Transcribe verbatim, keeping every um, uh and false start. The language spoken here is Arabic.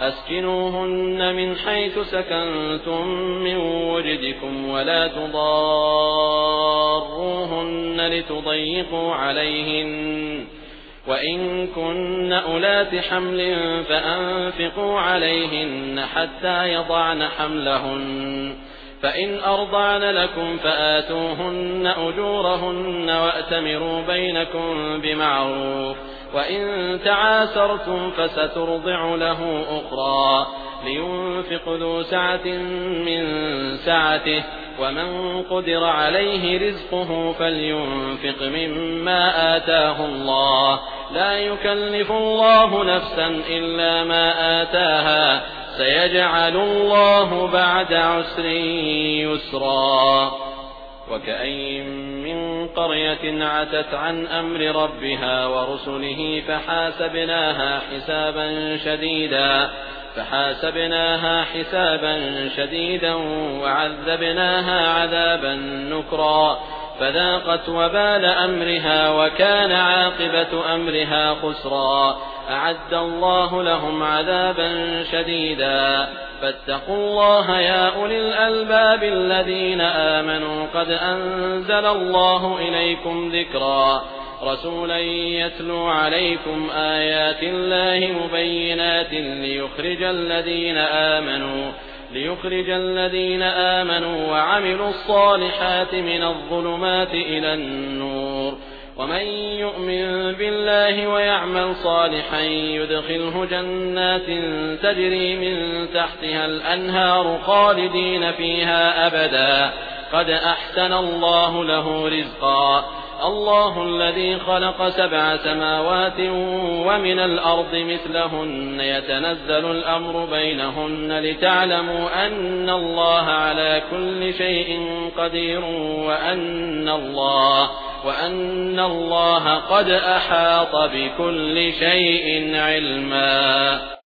أسكنوهن من حيث سكنتم من وجدكم ولا تضاروهن لتضيقوا عليهن وإن كن أولات حمل فأنفقوا عليهن حتى يضعن حملهن فإن أرضعن لكم فآتوهن أجورهن وأتمروا بينكم بمعروف وإن تعاسرتم فسترضع له أخرى لينفق ذو سعة من سعته ومن قدر عليه رزقه فلينفق مما آتاه الله لا يكلف الله نفسا إلا ما آتاها سيجعل الله بعد عسر يسرا وكأين من قرية عتت عن أمر ربها ورسله فحاسبناها حسابا شديدا فحاسبناها حسابا شديدا وعذبناها عذابا نكرا فذاقت وبال أمرها وكان عاقبة أمرها خسرا أعد الله لهم عذابا شديدا فاتقوا الله يا أولي الألباب الذين آمنوا قد أنزل الله إليكم ذكرا رسولا يتلو عليكم آيات الله مبينات ليخرج الذين آمنوا ليخرج الذين آمنوا وعملوا الصالحات من الظلمات إلى النور ومن يؤمن بالله ويعمل صالحا يدخله جنات تجري من تحتها الأنهار خالدين فيها أبدا قد أحسن الله له رزقا الله الذي خلق سبع سماوات ومن الأرض مثلهن يتنزل الأمر بينهن لتعلموا أن الله على كل شيء قدير وأن الله وأن الله قد أحاط بكل شيء علما.